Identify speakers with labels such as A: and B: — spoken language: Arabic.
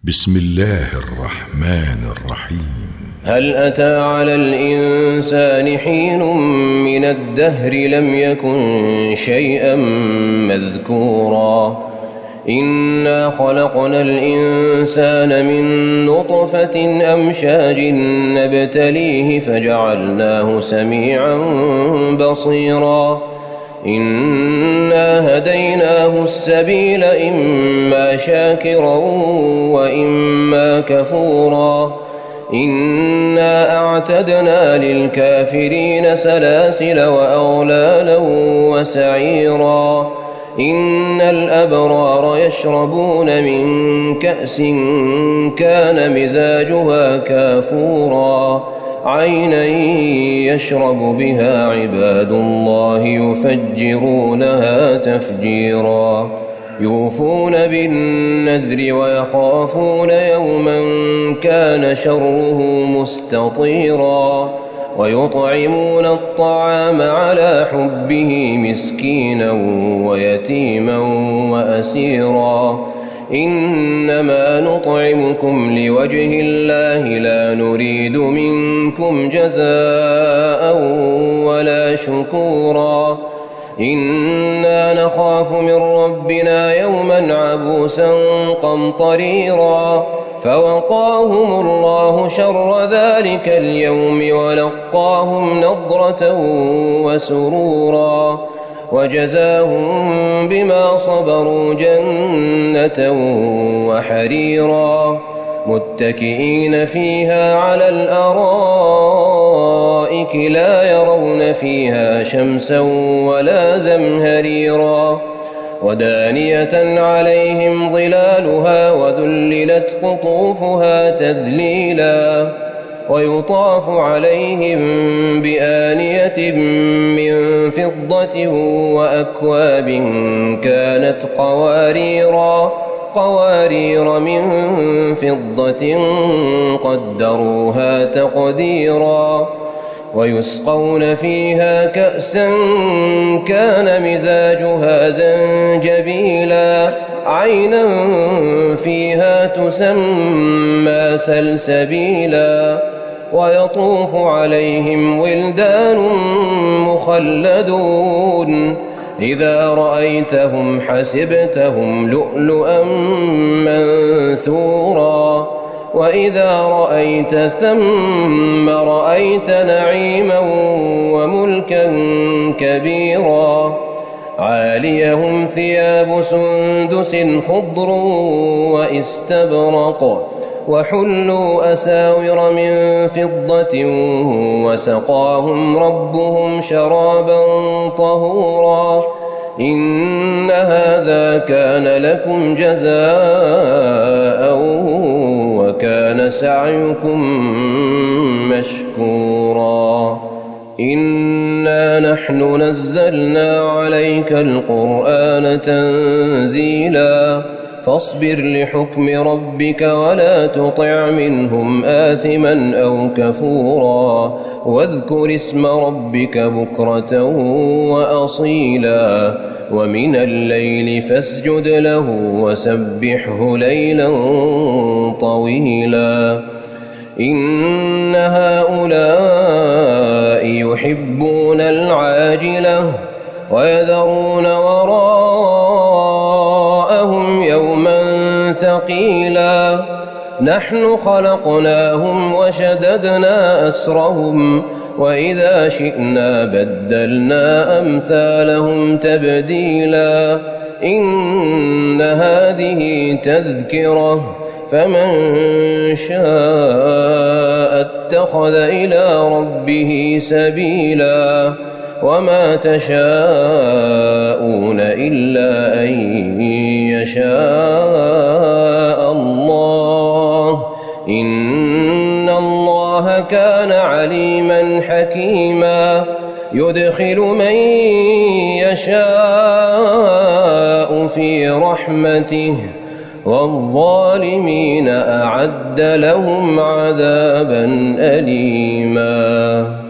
A: بسم الله الرحمن الرحيم.
B: هل أتى على الإنسان حين من الدهر لم يكن شيئا مذكورا إنا خلقنا الإنسان من نطفة أمشاج نبتليه فجعلناه سميعا بصيرا إنا هديناه السبيل إما شاكرا وإما كفورا إنا أعتدنا للكافرين سلاسل وأغلالا وسعيرا إن الأبرار يشربون من كأس كان مزاجها كافورا عينا يشرب بها عباد الله يفجرونها تفجيرا يوفون بالنذر ويخافون يوما كان شره مستطيرا ويطعمون الطعام على حبه مسكينا ويتيما وأسيرا إنما نطعمكم لوجه الله لا نريد منكم جزاء ولا شكورا إنا نخاف من ربنا يوما عبوسا قمطريرا فوقاهم الله شر ذلك اليوم ولقاهم نضرة وسرورا وجزاهم بما صبروا جنة وحريرا متكئين فيها على الأرائك لا يرون فيها شمسا ولا زمهريرا ودانية عليهم ظلالها وذللت قطوفها تذليلا ويطاف عليهم بآنية من فضة وأكواب كانت قوارير من فضة قدروها تقديرا ويسقون فيها كأسا كان مزاجها زنجبيلا عينا فيها تسمى سلسبيلا ويطوف عليهم ولدان مخلدون إذا رأيتهم حسبتهم لؤلؤا منثورا وإذا رأيت ثم رأيت نعيما وملكا كبيرا عاليهم ثياب سندس خضر واستبرق وحلوا أساور من فضة وسقاهم ربهم شرابا طهورا إن هذا كان لكم جزاء وكان سعيكم مشكورا إنا نحن نزلنا عليك القرآن تنزيلا فاصبر لحكم ربك ولا تطع منهم آثما أو كفورا واذكر اسم ربك بكرة وأصيلا ومن الليل فاسجد له وسبحه ليلا طويلا إن هؤلاء يحبون العاجلة ويذرون وراءهم يوما ثقيلا نحن خلقناهم وشددنا أسرهم وإذا شئنا بدلنا أمثالهم تبديلا إن هذه تذكرة فمن شاء اتخذ إلى ربه سبيلا وما تشاءون إلا أن يشاء الله إن الله كان عليما حكيما يدخل من يشاء في رحمته والظالمين أعد لهم عذابا أليما.